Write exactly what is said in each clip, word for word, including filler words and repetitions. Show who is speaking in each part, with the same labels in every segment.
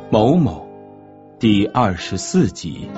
Speaker 1: 某某第二十四集。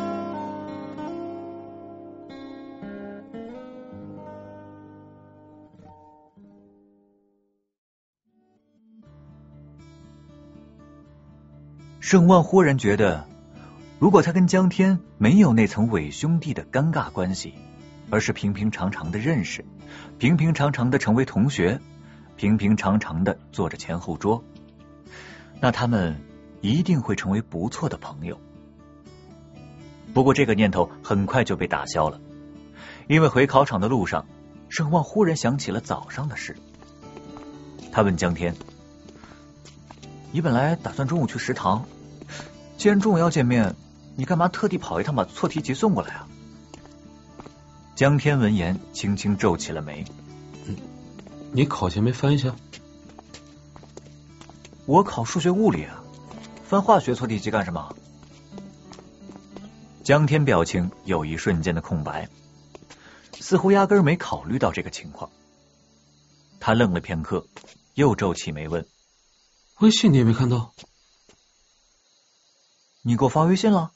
Speaker 2: 盛望忽然觉得，如果他跟江天没有那层伪兄弟的尴尬关系，而是平平常常的认识，平平常常的成为同学，平平常常的坐着前后桌，那他们一定会成为不错的朋友。不过这个念头很快就被打消了，因为回考场的路上，盛望忽然想起了早上的事。他问江天：你本来打算中午去食堂，既然中午要见面，你干嘛特地跑一趟把错题集送过来啊？江天闻言轻轻皱起了眉。
Speaker 3: 嗯，你考前没翻一下？
Speaker 2: 我考数学物理啊，翻化学错题集干什么？江天表情有一瞬间的空白，似乎压根儿没考虑到这个情况。他愣了片刻，又皱起眉问：
Speaker 3: 微信你也没看到？
Speaker 2: 你给我发微信了？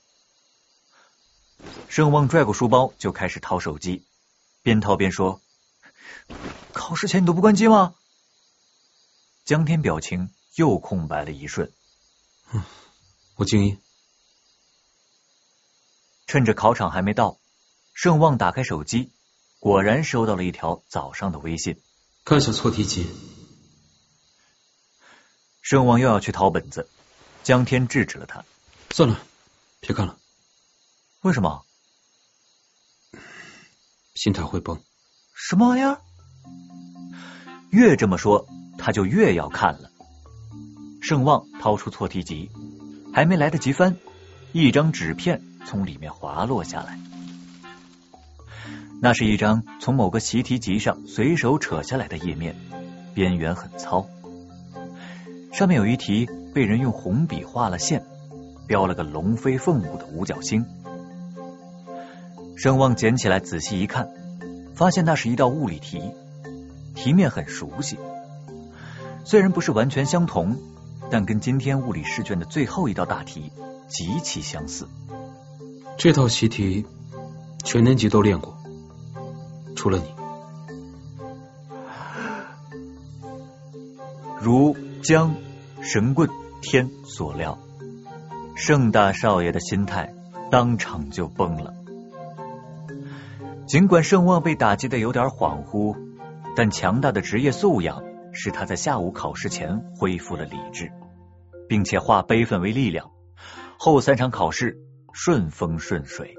Speaker 2: 盛望拽过书包就开始掏手机，边掏边说：考试前你都不关机吗？江天表情又空白了一瞬。
Speaker 3: 嗯，我静音。
Speaker 2: 趁着考场还没到，盛望打开手机，果然收到了一条早上的微信。
Speaker 3: 看下错题集。
Speaker 2: 盛望又要去掏本子，江天制止了他。
Speaker 3: 算了，别看了。
Speaker 2: 为什么？
Speaker 3: 心态会崩。
Speaker 2: 什么玩意儿？越这么说，他就越要看了。盛望掏出错题集，还没来得及翻，一张纸片从里面滑落下来。那是一张从某个习题集上随手扯下来的页面，边缘很糙，上面有一题被人用红笔画了线，标了个龙飞凤舞的五角星。盛望捡起来仔细一看，发现那是一道物理题，题面很熟悉，虽然不是完全相同，但跟今天物理试卷的最后一道大题极其相似。
Speaker 3: 这道习题全年级都练过，除了你。
Speaker 2: 如江、神棍、天所料，盛大少爷的心态当场就崩了。尽管盛望被打击的有点恍惚，但强大的职业素养使他在下午考试前恢复了理智，并且化悲愤为力量，后三场考试顺风顺水。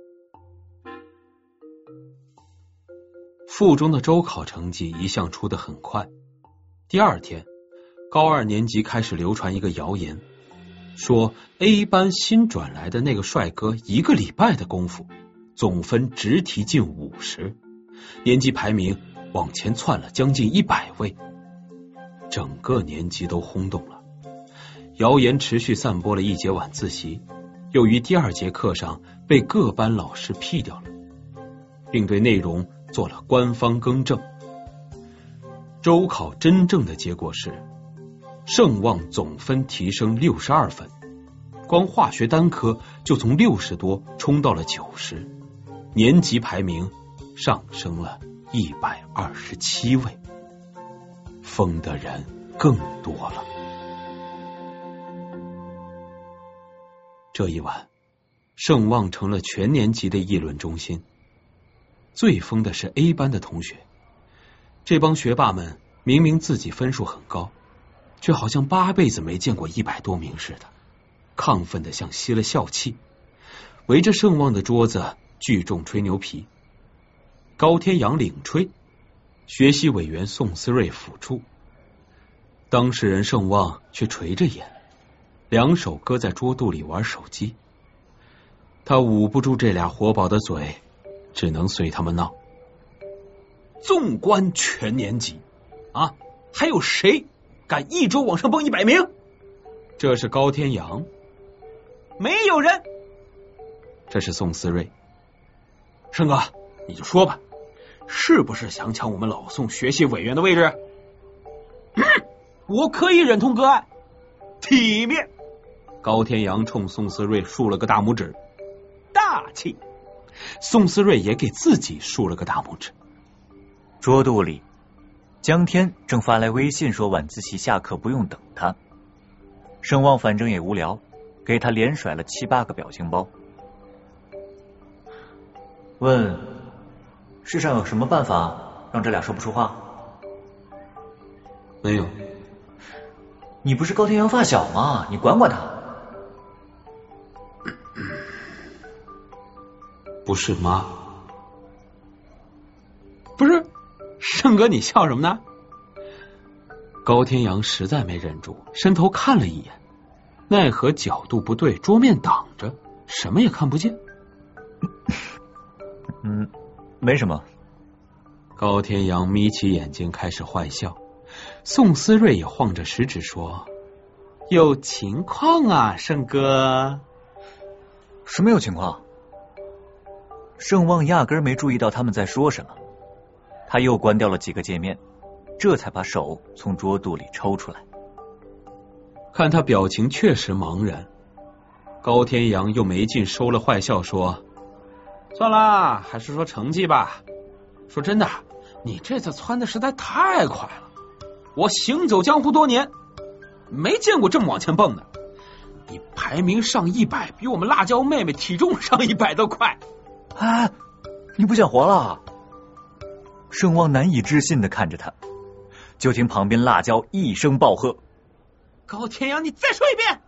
Speaker 3: 附中的周考成绩一向出得很快，第二天高二年级开始流传一个谣言，说 A 班新转来的那个帅哥一个礼拜的功夫总分直提近五十，年级排名往前窜了将近一百位，整个年级都轰动了。谣言持续散播了一节晚自习，又于第二节课上被各班老师批掉了，并对内容做了官方更正。周考真正的结果是，盛望总分提升六十二分，光化学单科就从六十多冲到了九十，年级排名上升了一百二十七位，疯的人更多了。这一晚，盛望成了全年级的议论中心。最疯的是 A 班的同学，这帮学霸们明明自己分数很高，却好像八辈子没见过一百多名似的，亢奋的像吸了笑气，围着盛望的桌子聚众吹牛皮。高天阳领吹，学习委员宋思睿辅助，当事人盛望却垂着眼，两手搁在桌肚里玩手机。他捂不住这俩活宝的嘴，只能随他们闹。纵观全年级啊，还有谁敢一周往上蹦一百名？这是高天阳。没有人。这是宋思睿。盛哥，你就说吧，是不是想抢我们老宋学习委员的位置？嗯，我可以忍痛割爱，体面。 高天阳冲宋思睿竖了个大拇指，大气。宋思睿也给自己竖了个大拇指。
Speaker 2: 桌肚里，江天正发来微信说晚自习下课不用等他。盛旺反正也无聊，给他连甩了七八个表情包，问世上有什么办法让这俩说不出话？
Speaker 3: 没有。
Speaker 2: 你不是高天阳发小吗？你管管他。
Speaker 3: 不是妈。不是，盛哥你笑什么呢？高天阳实在没忍住，伸头看了一眼，奈何角度不对，桌面挡着，什么也看不见。
Speaker 2: 嗯，没什么。
Speaker 3: 高天阳眯起眼睛开始坏笑。宋思睿也晃着食指说：“有情况啊，盛哥。”
Speaker 2: 什么有情况？盛旺压根没注意到他们在说什么，他又关掉了几个界面，这才把手从桌肚里抽出来。
Speaker 3: 看他表情确实茫然，高天阳又没劲收了坏笑说：“算了，还是说成绩吧。说真的，你这次窜的实在太快了，我行走江湖多年，没见过这么往前蹦的。你排名上一百，比我们辣椒妹妹体重上一百都快。”
Speaker 2: 啊！你不想活了？盛旺难以置信的看着他，就听旁边辣椒一声暴喝：“
Speaker 3: 高天阳，你再说一遍！”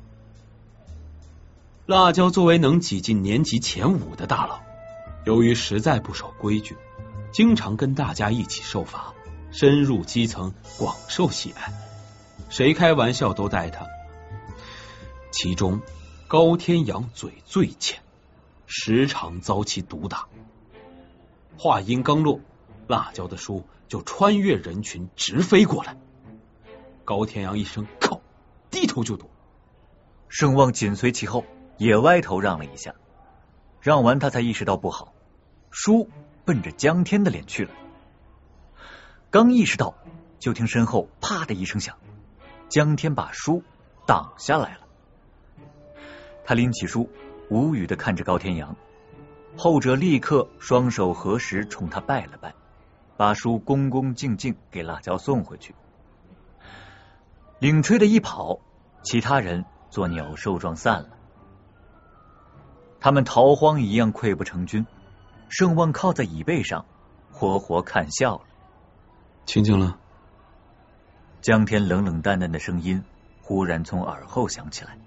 Speaker 3: 辣椒作为能挤进年级前五的大佬，由于实在不守规矩，经常跟大家一起受罚，深入基层，广受喜爱，谁开玩笑都带他。其中高天阳嘴最欠，时常遭其毒打。话音刚落，辣椒的书就穿越人群直飞过来。高天阳一声靠，低头就躲。
Speaker 2: 盛旺紧随其后，也歪头让了一下，让完他才意识到不好，书奔着江天的脸去了。刚意识到，就听身后啪的一声响，江天把书挡下来了。他拎起书，无语的看着高天阳，后者立刻双手合十冲他拜了拜，把书恭恭敬敬给辣椒送回去。领吹的一跑，其他人做鸟兽状散了。他们逃荒一样溃不成军，盛旺靠在椅背上，活活看笑了。
Speaker 3: 清静了。
Speaker 2: 江天冷冷淡淡的声音忽然从耳后响起来。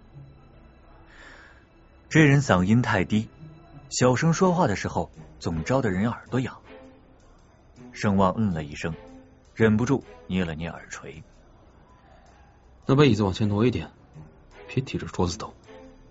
Speaker 2: 这人嗓音太低，小声说话的时候总招得人耳朵痒。盛旺嗯了一声，忍不住捏了捏耳垂。
Speaker 3: 那把椅子往前挪一点，别提着桌子抖。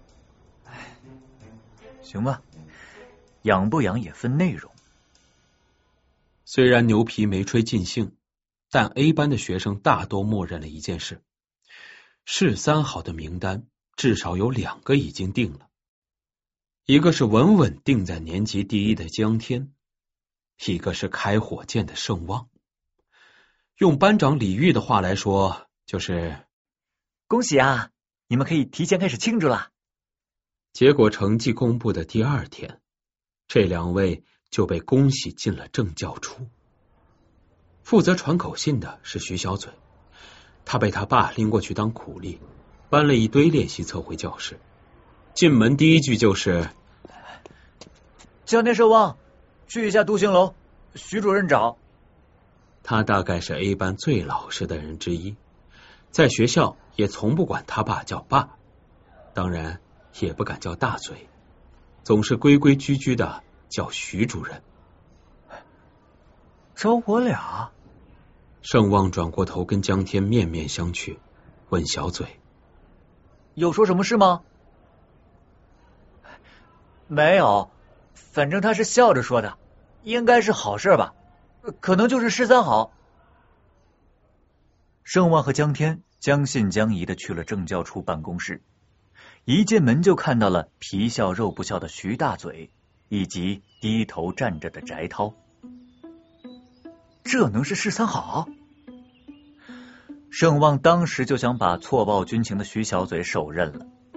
Speaker 2: 行吧，痒不痒也分内容。
Speaker 3: 虽然牛皮没吹尽兴，但 A 班的学生大都默认了一件事：市三好的名单至少有两个已经定了，一个是稳稳定在年级第一的江天，一个是开火箭的盛旺。用班长李煜的话来说，就是
Speaker 2: 恭喜啊，你们可以提前开始庆祝啦。
Speaker 3: 结果成绩公布的第二天，这两位就被恭喜进了正教处。负责传口信的是徐小嘴，他被他爸拎过去当苦力，搬了一堆练习册回教室。进门第一句就是：“
Speaker 2: 江天盛旺，去一下独行楼，徐主任找。”
Speaker 3: 他大概是 A 班最老实的人之一，在学校也从不管他爸叫爸，当然也不敢叫大嘴，总是规规矩矩的叫徐主任。
Speaker 2: 找我俩？
Speaker 3: 盛旺转过头跟江天面面相觑，问小嘴：“
Speaker 2: 有说什么事吗？”没有，反正他是笑着说的，应该是好事吧，可能就是市三好。盛旺和江天将信将疑的去了政教处办公室，一进门就看到了皮笑肉不笑的徐大嘴，以及低头站着的翟涛。这能是市三好？盛旺当时就想把错报军情的徐小嘴手刃了，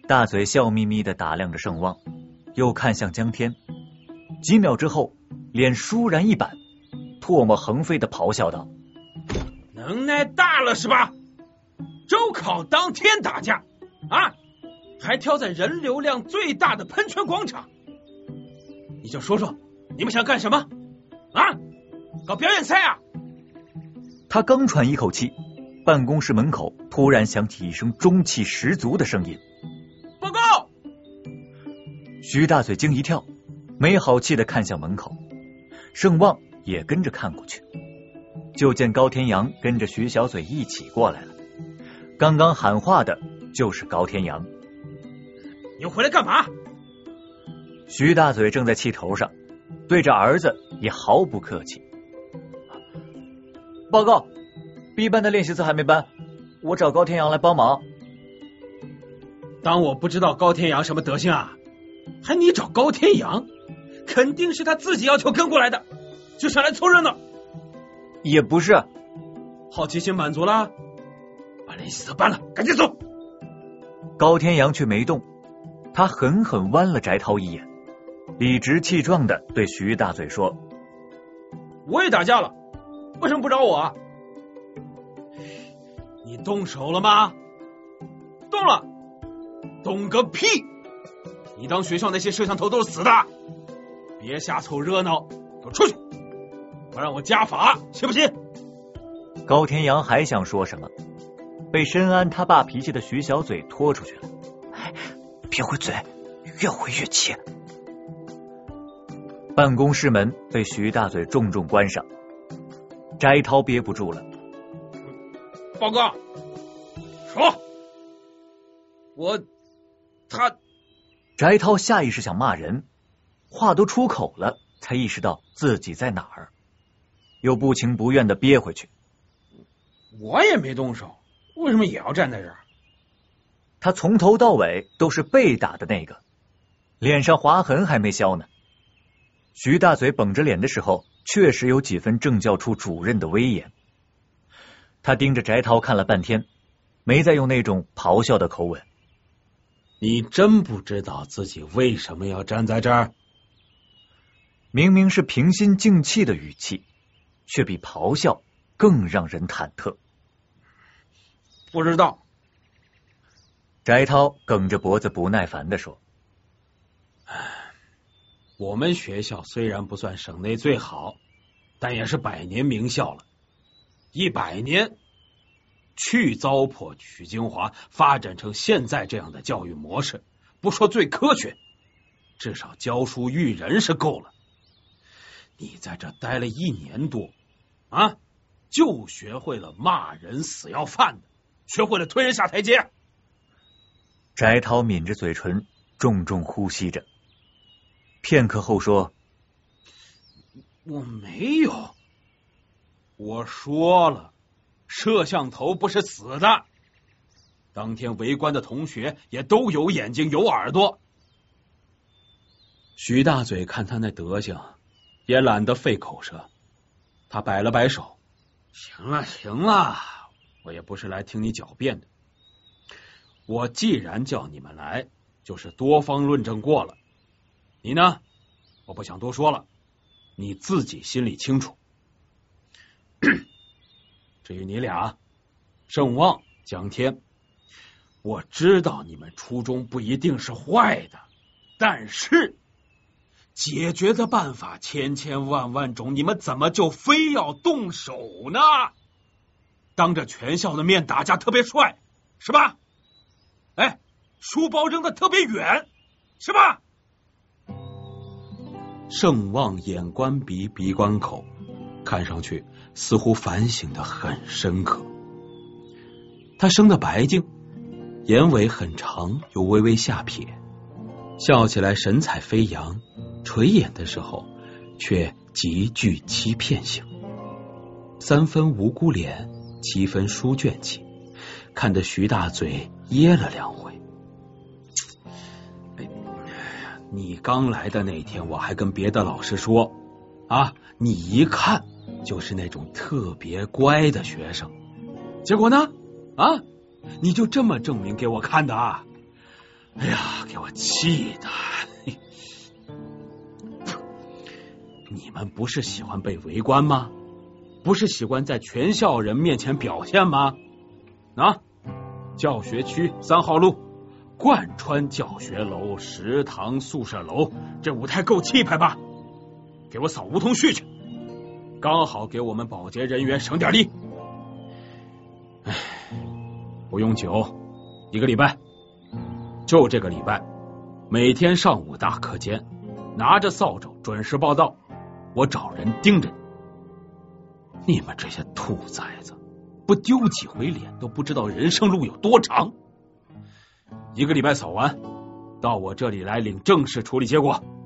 Speaker 2: 大嘴笑眯眯地打量着盛旺，又看向江天，几秒之后脸倏然一板，唾沫横飞地咆哮道：
Speaker 3: 能耐大了是吧？周考当天打架啊，还挑在人流量最大的喷泉广场，你就说说你们想干什么啊？搞表演赛啊？
Speaker 2: 他刚喘一口气，办公室门口突然响起一声中气十足的声音：
Speaker 3: 报告！
Speaker 2: 徐大嘴惊一跳，没好气地看向门口，盛旺也跟着看过去，就见高天阳跟着徐小嘴一起过来了。刚刚喊话的就是高天阳。
Speaker 3: 你回来干嘛？
Speaker 2: 徐大嘴正在气头上，对着儿子也毫不客气。报告， B 班的练习册还没搬，我找高天阳来帮忙。
Speaker 3: 当我不知道高天阳什么德行啊？还你找高天阳？肯定是他自己要求跟过来的，就上来凑热闹。
Speaker 2: 也不是。
Speaker 3: 好奇心满足了，把练习册搬了，赶紧走。
Speaker 2: 高天阳却没动，他狠狠剜了翟涛一眼，理直气壮地对徐大嘴说：
Speaker 3: 我也打架了，为什么不找我啊？你动手了吗？动了。动个屁！你当学校那些摄像头都是死的？别瞎凑热闹，给我出去，不让我家法，信不信？
Speaker 2: 高天阳还想说什么，被深谙他爸脾气的徐小嘴拖出去了。
Speaker 4: 别回嘴，越回越气。
Speaker 2: 办公室门被徐大嘴重重关上，翟涛憋不住了。
Speaker 3: 报告，说，我他
Speaker 2: 翟涛下意识想骂人，话都出口了，才意识到自己在哪儿，又不情不愿的憋回去。
Speaker 3: 我也没动手，为什么也要站在这儿？
Speaker 2: 他从头到尾都是被打的那个，脸上划痕还没消呢。徐大嘴绷着脸的时候，确实有几分政教处主任的威严。他盯着翟涛看了半天，没再用那种咆哮的口吻。
Speaker 3: 你真不知道自己为什么要站在这儿？
Speaker 2: 明明是平心静气的语气，却比咆哮更让人忐忑。
Speaker 3: 不知道。
Speaker 2: 翟涛梗着脖子不耐烦地说：
Speaker 3: 我们学校虽然不算省内最好，但也是百年名校了。一百年去糟粕取精华，发展成现在这样的教育模式，不说最科学，至少教书育人是够了。你在这待了一年多啊，就学会了骂人死要饭的，学会了推人下台阶。
Speaker 2: 翟涛抿着嘴唇，重重呼吸着，片刻后说：
Speaker 3: 我没有。我说了，摄像头不是死的。当天围观的同学也都有眼睛有耳朵。徐大嘴看他那德行，也懒得费口舌，他摆了摆手：行了行了，我也不是来听你狡辩的。我既然叫你们来，就是多方论证过了。你呢，我不想多说了，你自己心里清楚。至于你俩，盛旺、江天，我知道你们初衷不一定是坏的，但是解决的办法千千万万种，你们怎么就非要动手呢？当着全校的面打架特别帅，是吧？哎，书包扔的特别远，是吧？盛旺眼观鼻，鼻观口，看上去似乎反省的很深刻。他生的白净，眼尾很长，又微微下撇，笑起来神采飞扬，垂眼的时候却极具欺骗性。三分无辜脸，七分书卷气，看得徐大嘴噎了两回。哎，你刚来的那天，我还跟别的老师说啊，你一看就是那种特别乖的学生，结果呢，啊，你就这么证明给我看的啊？ 哎呀，给我气的！你们不是喜欢被围观吗？不是喜欢在全校人面前表现吗？啊，教学区三号路，贯穿教学楼、食堂、宿舍楼，这舞台够气派吧？给我扫梧桐絮去，刚好给我们保洁人员省点力。唉，不用久，一个礼拜，就这个礼拜，每天上午大课间，拿着扫帚准时报到，我找人盯着你。你们这些兔崽子，不丢几回脸都不知道人生路有多长。一个礼拜扫完，到我这里来领正式处理结果。